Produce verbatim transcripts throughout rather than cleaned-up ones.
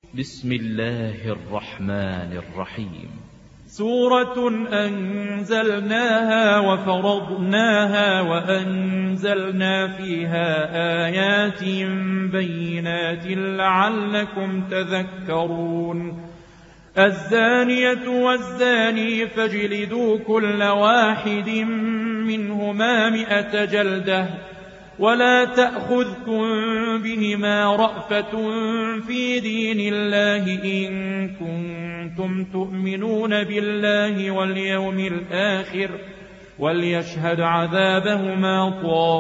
بسم الله الرحمن الرحيم. سورة أنزلناها وفرضناها وأنزلنا فيها آيات بينات لعلكم تذكرون. الزانية والزاني فاجلدوا كل واحد منهما مئة جلدة ولا تأخذكم بهما رأفة في دين الله إن كنتم تؤمنون بالله واليوم الآخر وليشهد عذابهما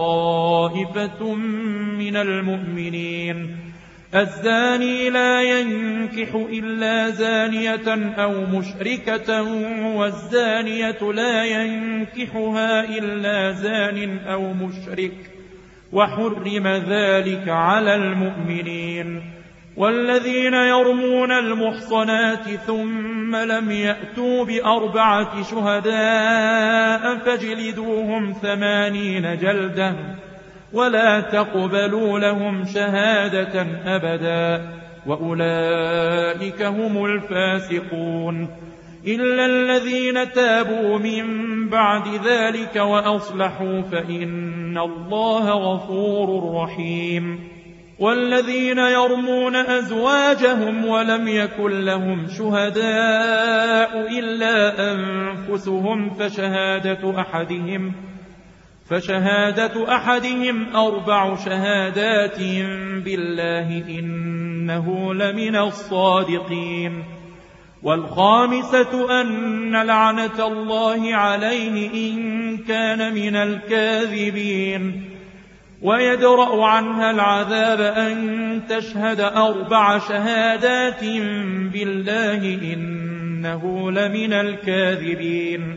طائفة من المؤمنين. الزاني لا ينكح إلا زانية أو مشركة والزانية لا ينكحها إلا زان أو مشرك وحرم ذلك على المؤمنين. والذين يرمون المحصنات ثم لم يأتوا بأربعة شهداء فاجلدوهم ثمانين جلدة ولا تقبلوا لهم شهادة أبدا وأولئك هم الفاسقون إلا الذين تابوا من بعد ذلك وأصلحوا فإن الله غفور رحيم. والذين يرمون أزواجهم ولم يكن لهم شهداء إلا أنفسهم فشهادة أحدهم فشهادة أحدهم أربع شهادات بالله إنه لمن الصادقين. والخامسة أن لعنة الله عليه إن كان من الكاذبين. ويدرأ عنها العذاب أن تشهد أربع شهادات بالله إنه لمن الكاذبين.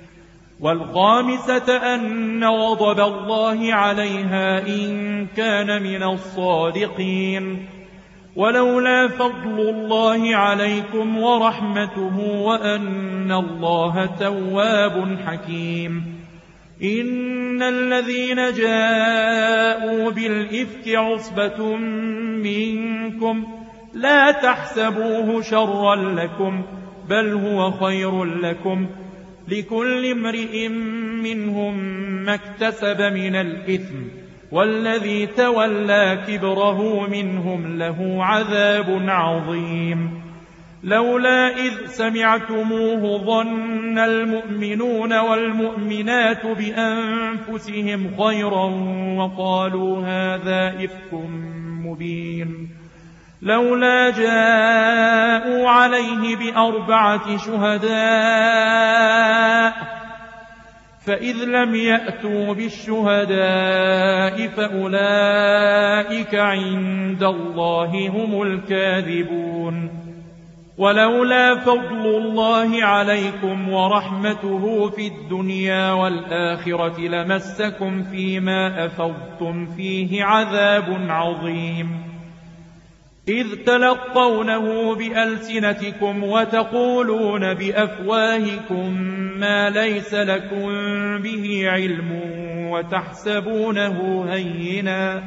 والخامسة أن غضب الله عليها إن كان من الصادقين. ولولا فضل الله عليكم ورحمته وأن الله تواب حكيم. إن الذين جاءوا بالإفك عصبة منكم لا تحسبوه شرا لكم بل هو خير لكم لكل امرئ منهم ما اكتسب من الإثم والذي تولى كبره منهم له عذاب عظيم. لولا إذ سمعتموه ظن المؤمنون والمؤمنات بأنفسهم خيرا وقالوا هذا إفك مبين. لولا جاءوا عليه بأربعة شهداء فإذ لم يأتوا بالشهداء فأولئك عند الله هم الكاذبون. ولولا فضل الله عليكم ورحمته في الدنيا والآخرة لمسكم فيما أفضتم فيه عذاب عظيم. إذ تلقونه بألسنتكم وتقولون بأفواهكم ما ليس لكم به علم وتحسبونه هينا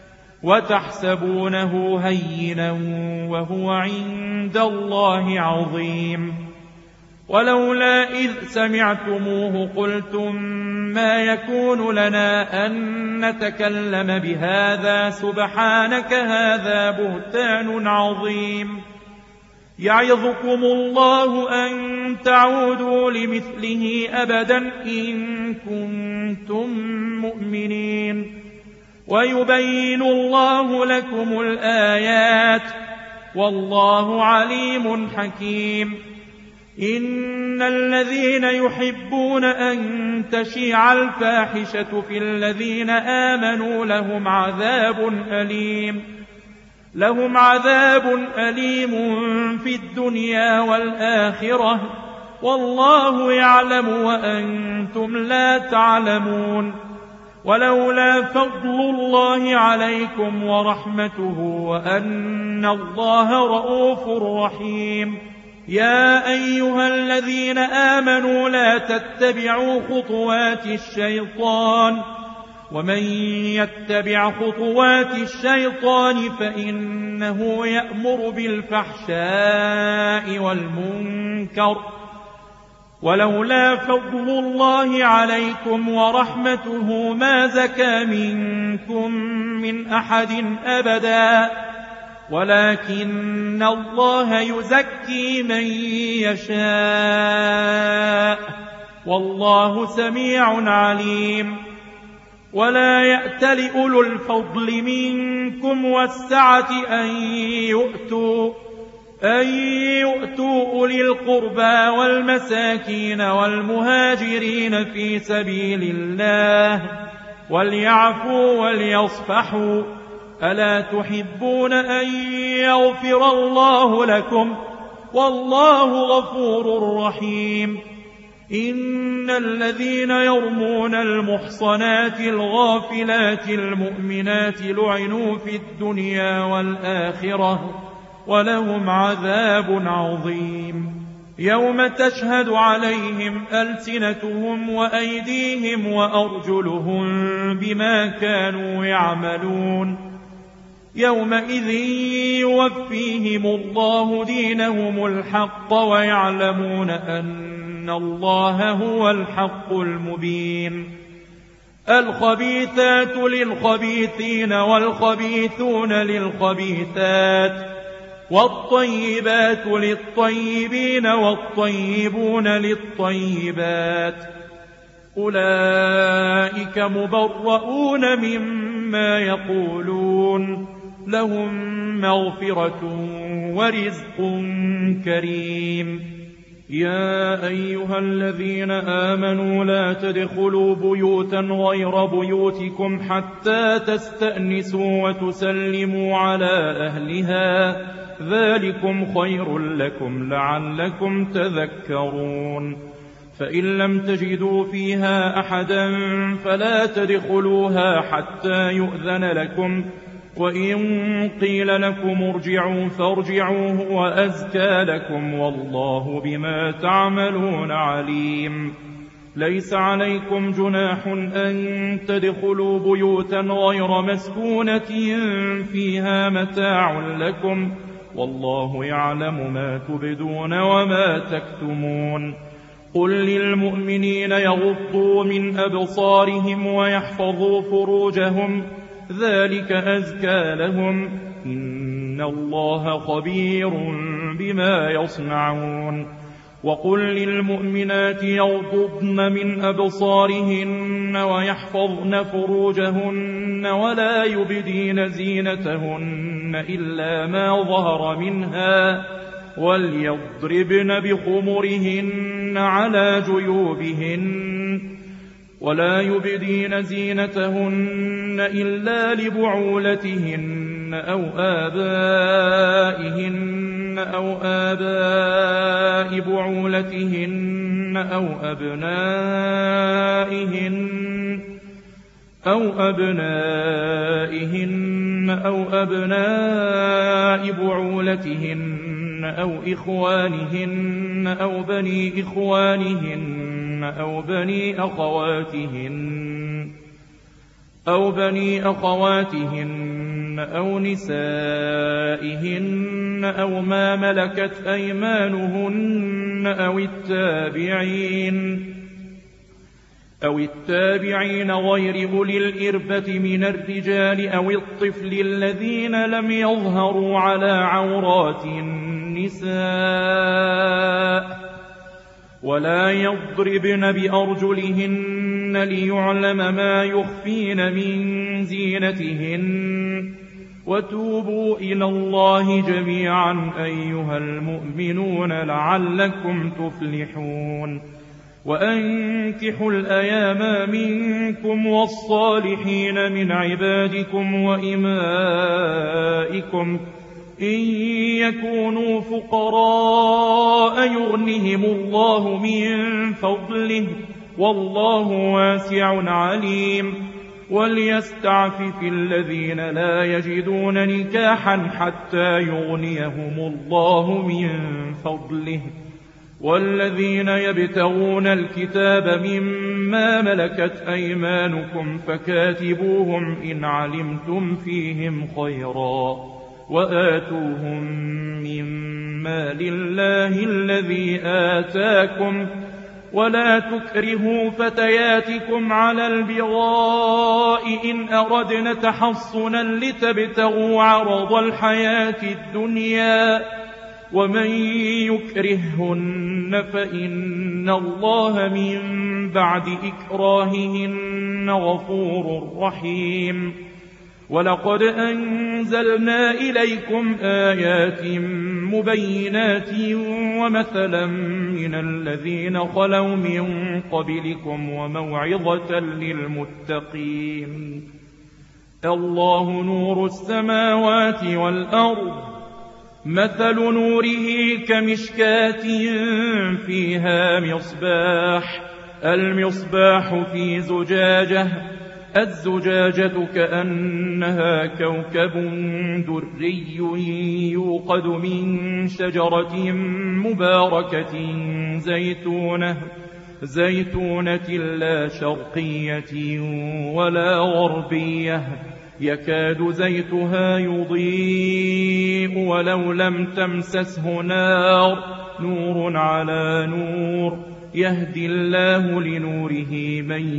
وتحسبونه هينا وهو عند الله عظيم. ولولا إذ سمعتموه قلتم ما يكون لنا أن نتكلم بهذا سبحانك هذا بهتان عظيم. يعظكم الله أن تعودوا لمثله أبدا إن كنتم مؤمنين. ويبين الله لكم الآيات والله عليم حكيم. إن الذين يحبون أن تشيع الفاحشة في الذين آمنوا لهم عذاب أليم لهم عذاب أليم في الدنيا والآخرة والله يعلم وأنتم لا تعلمون. ولولا فضل الله عليكم ورحمته وأن الله رؤوف رحيم. يا أيها الذين آمنوا لا تتبعوا خطوات الشيطان ومن يتبع خطوات الشيطان فإنه يأمر بالفحشاء والمنكر ولولا فضل الله عليكم ورحمته ما زكى منكم من أحد أبدا ولكن الله يزكي من يشاء والله سميع عليم. ولا يأتل أولو الفضل منكم والسعة أن يؤتوا أن يؤتوا أولي القربى والمساكين والمهاجرين في سبيل الله وليعفوا وليصفحوا ألا تحبون أن يغفر الله لكم والله غفور رحيم. إن الذين يرمون المحصنات الغافلات المؤمنات لعنوا في الدنيا والآخرة ولهم عذاب عظيم يوم تشهد عليهم ألسنتهم وأيديهم وأرجلهم بما كانوا يعملون يومئذ يوفيهم الله دينهم الحق ويعلمون أن الله هو الحق المبين. الخبيثات للخبيثين والخبيثون للخبيثات والطيبات للطيبين والطيبون للطيبات أولئك مبرؤون مما يقولون لهم مغفرة ورزق كريم. يا أيها الذين آمنوا لا تدخلوا بيوتا غير بيوتكم حتى تستأنسوا وتسلموا على أهلها ذلكم خير لكم لعلكم تذكرون. فإن لم تجدوا فيها أحدا فلا تدخلوها حتى يؤذن لكم وإن قيل لكم ارجعوا فارجعوا هو أزكى لكم والله بما تعملون عليم. ليس عليكم جناح أن تدخلوا بيوتا غير مسكونة فيها متاع لكم والله يعلم ما تبدون وما تكتمون. قل للمؤمنين يغضوا من أبصارهم ويحفظوا فروجهم ذلك أزكى لهم إن الله خبير بما يصنعون. وقل للمؤمنات يغضضن من أبصارهن ويحفظن فروجهن ولا يبدين زينتهن إلا ما ظهر منها وليضربن بخمرهن على جيوبهن ولا يبدين زينتهن إلا لبعولتهن أو آبائهن أو آباء بعولتهن أو أبنائهن أو أبنائهن أو أبناء بعولتهن أو إخوانهن أو بني إخوانهن أو بني أخواتهن أو بني أخواتهن أو نسائهن أو ما ملكت أيمانهن أو التابعين أو التابعين غير أولي الإربة من الرجال أو الطفل الذين لم يظهروا على عورات النساء ولا يضربن بأرجلهن ليعلم ما يخفين من زينتهن وتوبوا إلى الله جميعا أيها المؤمنون لعلكم تفلحون. وأنكحوا الأيام منكم والصالحين من عبادكم وإمائكم إن يكونوا فقراء يغنهم الله من فضله والله واسع عليم. وليستعفف الذين لا يجدون نكاحا حتى يغنيهم الله من فضله والذين يبتغون الكتاب مما مما ملكت أيمانكم فكاتبوهم إن علمتم فيهم خيرا وآتوهم مما لله الذي آتاكم ولا تكرهوا فتياتكم على البغاء إن أردنا تحصنا لتبتغوا عرض الحياة الدنيا ومن يكرههن فإن الله من بعد إكراههن غفور رحيم. ولقد أنزلنا إليكم آيات مبينات ومثلا من الذين خلوا من قبلكم وموعظة للمتقين. الله نور السماوات والأرض مثل نوره كمشكاة فيها مصباح المصباح في زجاجة الزجاجة كأنها كوكب دري يوقد من شجرة مباركة زيتونة زيتونة لا شرقية ولا غربية يكاد زيتها يضيء ولو لم تمسسه نار نور على نور يهدي الله لنوره من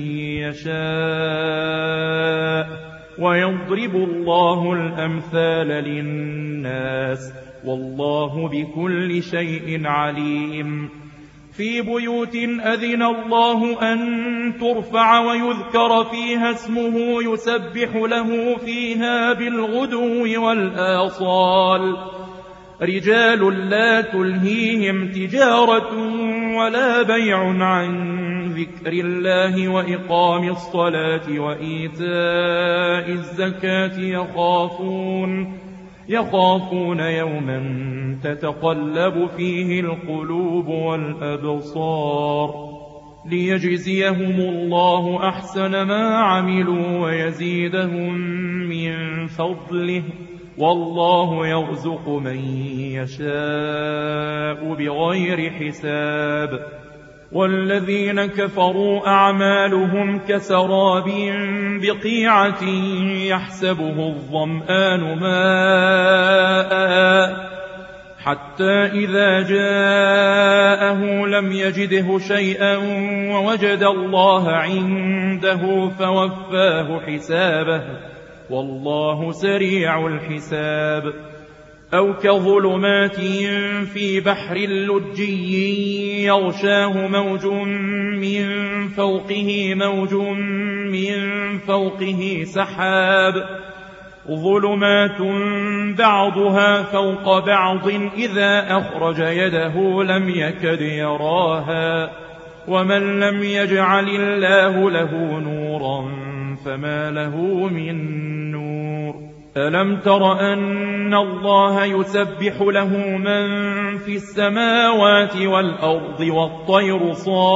يشاء ويضرب الله الأمثال للناس والله بكل شيء عليم. في بيوت أذن الله أن ترفع ويذكر فيها اسمه يسبح له فيها بالغدو والآصال رجال لا تلهيهم تجارة ولا بيع عن ذكر الله وإقام الصلاة وإيتاء الزكاة يخافون يخافون يوما تتقلب فيه القلوب والأبصار ليجزيهم الله أحسن ما عملوا ويزيدهم من فضله والله يرزق من يشاء بغير حساب. والذين كفروا أعمالهم كسراب بقيعة يحسبه الظمآن ماء حتى إذا جاءه لم يجده شيئا ووجد الله عنده فوفاه حسابه والله سريع الحساب. أو كظلمات في بحر لجي يغشاه موج من فوقه موج من فوقه سحاب ظلمات بعضها فوق بعض إذا أخرج يده لم يكد يراها ومن لم يجعل الله له نورا فما له من نور. ألم تر أن الله يسبح له من في السماوات والأرض والطير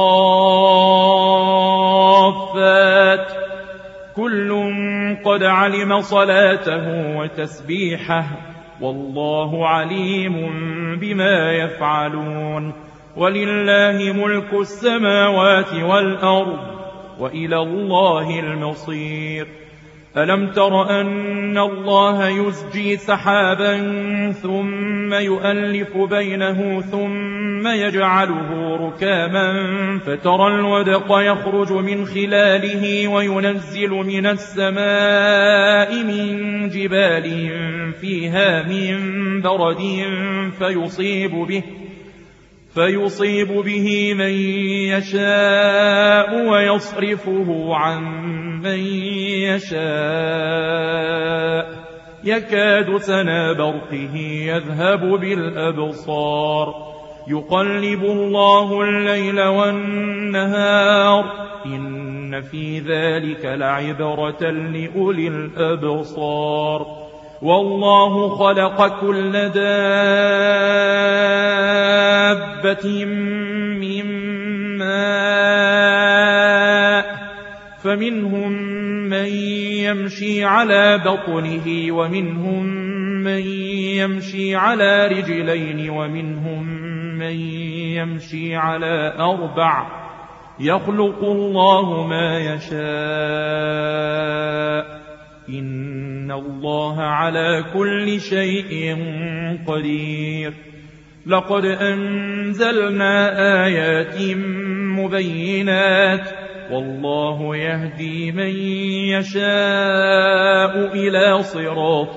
صافات كل قد علم صلاته وتسبيحه والله عليم بما يفعلون. ولله ملك السماوات والأرض وإلى الله المصير. ألم تر أن الله يزجي سحابا ثم يؤلف بينه ثم يجعله ركاما فترى الودق يخرج من خلاله وينزل من السماء من جبال فيها من برد فيصيب به فيصيب به من يشاء ويصرفه عن من يشاء يكاد سنا برقه يذهب بالأبصار يقلب الله الليل والنهار إن في ذلك لعبرة لأولي الأبصار. والله خلق كل دابة من ماء فمنهم من يمشي على بطنه ومنهم من يمشي على رجلين ومنهم من يمشي على أربع يخلق الله ما يشاء إن الله على كل شيء قدير. لقد أنزلنا آيات مبينات والله يهدي من يشاء إلى صراط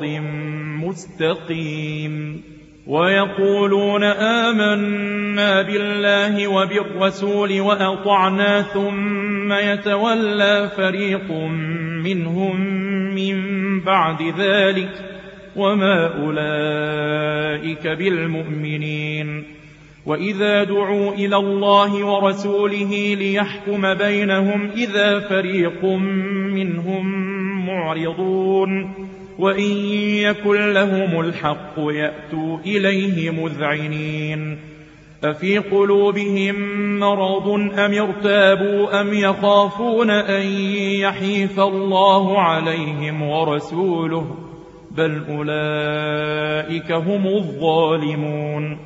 مستقيم. ويقولون آمنا بالله وبالرسول وأطعنا ثم يتولى فريق منهم من بعد ذلك وما أولئك بالمؤمنين. وإذا دعوا إلى الله ورسوله ليحكم بينهم إذا فريق منهم معرضون وإن يكن لهم الحق يأتوا إليه مذعنين. أفي قلوبهم مرض أم ارتابوا أم يخافون أن يحيف الله عليهم ورسوله بل أولئك هم الظالمون.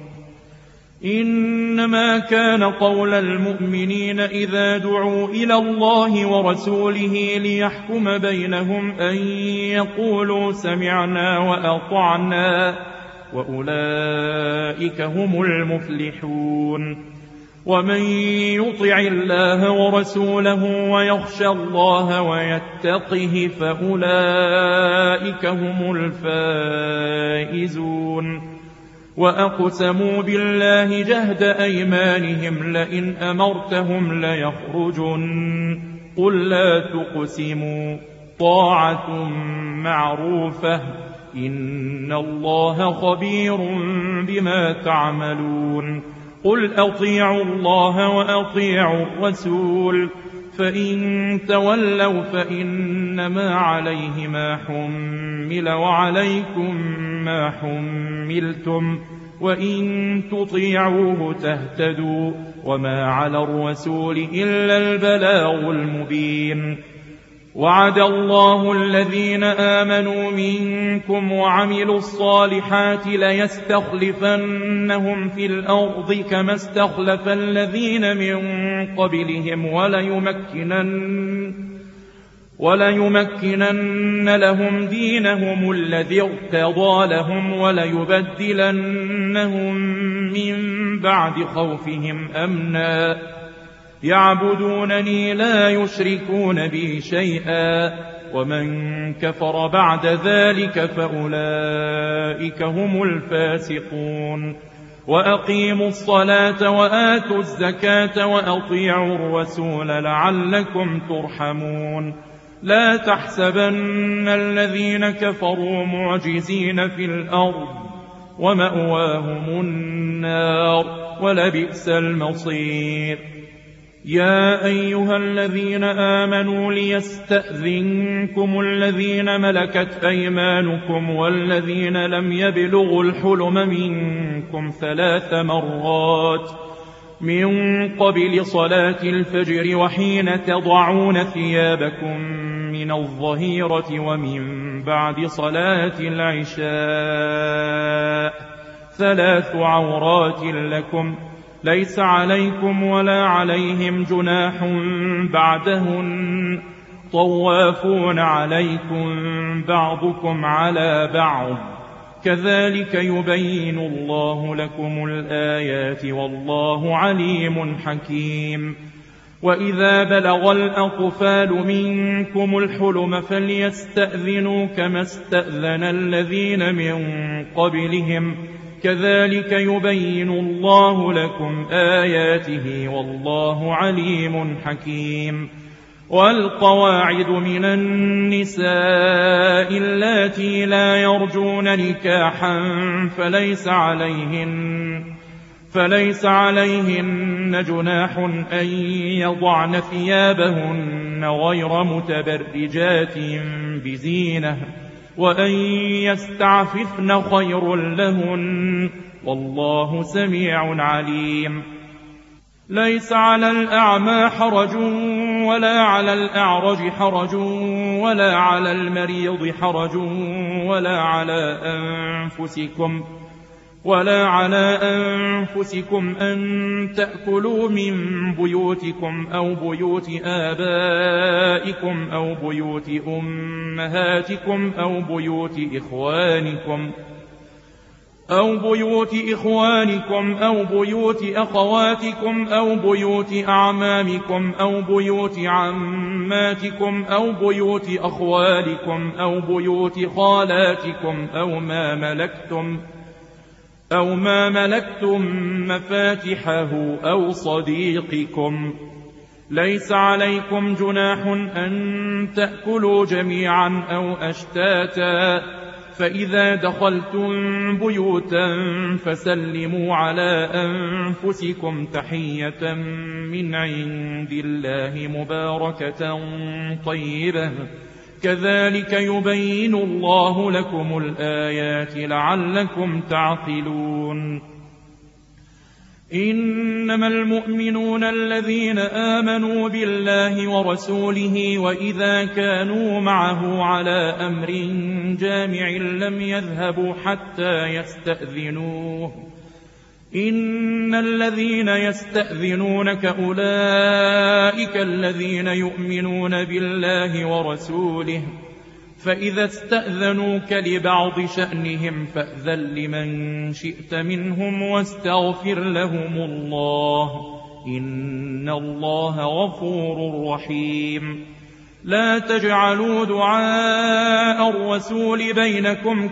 إنما كان قول المؤمنين إذا دعوا إلى الله ورسوله ليحكم بينهم أن يقولوا سمعنا وأطعنا وأولئك هم المفلحون. ومن يطع الله ورسوله ويخشى الله ويتقه فأولئك هم الفائزون. وأقسموا بالله جهد أيمانهم لئن أمرتهم ليخرجن قل لا تقسموا طاعة معروفة إن الله خبير بما تعملون. قل أطيعوا الله وأطيعوا الرسول فإن تولوا فإنما عليه ما حمل وعليكم ما حملتم وإن تطيعوه تهتدوا وما على الرسول إلا البلاغ المبين. وعد الله الذين آمنوا منكم وعملوا الصالحات ليستخلفنهم في الأرض كما استخلف الذين من قبلهم وليمكنن, وليمكنن لهم دينهم الذي ارتضى لهم وليبدلنهم من بعد خوفهم أمنا يعبدونني لا يشركون بي شيئا ومن كفر بعد ذلك فأولئك هم الفاسقون. وأقيموا الصلاة وآتوا الزكاة وأطيعوا الرسول لعلكم ترحمون. لا تحسبن الذين كفروا معجزين في الأرض ومأواهم النار ولبئس المصير. يا أيها الذين آمنوا ليستأذنكم الذين ملكت أيمانكم والذين لم يبلغوا الحلم منكم ثلاث مرات من قبل صلاة الفجر وحين تضعون ثيابكم من الظهيرة ومن بعد صلاة العشاء ثلاث عورات لكم ليس عليكم ولا عليهم جناح بعدهن طوافون عليكم بعضكم على بعض كذلك يبين الله لكم الآيات والله عليم حكيم. وإذا بلغ الأطفال منكم الحلم فليستأذنوا كما استأذن الذين من قبلهم كذلك يبين الله لكم آياته والله عليم حكيم. والقواعد من النساء اللاتي لا يرجون نكاحا فليس عليهن فليس عليهن جناح أن يضعن ثيابهن غير متبرجات بزينة وأن يستعففن خير لهن والله سميع عليم. ليس على الأعمى حرج ولا على الأعرج حرج ولا على المريض حرج ولا على أنفسكم ولا على أنفسكم أن تأكلوا من بيوتكم أو بيوت آبائكم أو بيوت أمهاتكم أو بيوت إخوانكم أو بيوت إخوانكم أو بيوت أخواتكم أو بيوت أعمامكم أو بيوت عماتكم أو بيوت أخوالكم أو بيوت خالاتكم أو ما ملكتم أو ما ملكتم مفاتحه أو صديقكم. ليس عليكم جناح أن تأكلوا جميعا أو أشتاتا، فإذا دخلتم بيوتا فسلموا على أنفسكم تحية من عند الله مباركة طيبة، كذلك يبين الله لكم الآيات لعلكم تعقلون. إنما المؤمنون الذين آمنوا بالله ورسوله وإذا كانوا معه على أمر جامع لم يذهبوا حتى يستأذنوه. إن الذين يستأذنونك أولئك الذين يؤمنون بالله ورسوله، فإذا استأذنوك لبعض شأنهم فأذن لمن شئت منهم واستغفر لهم الله، إن الله غفور رحيم. لا تجعلوا دعاء الرسول بينكم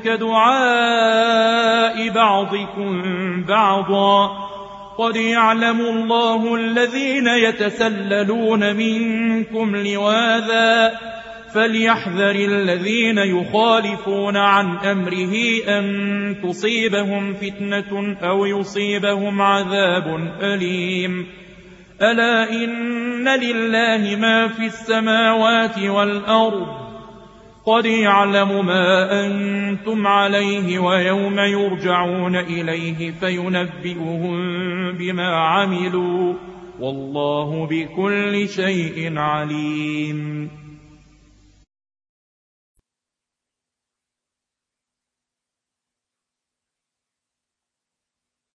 كدعاء بعضكم بعضا، قد يعلم الله الذين يتسللون منكم لواذا، فليحذر الذين يخالفون عن أمره أن تصيبهم فتنة أو يصيبهم عذاب أليم. ألا إن لله ما في السماوات والأرض، قد يعلم ما أنتم عليه ويوم يرجعون إليه فينبئهم بما عملوا، والله بكل شيء عليم.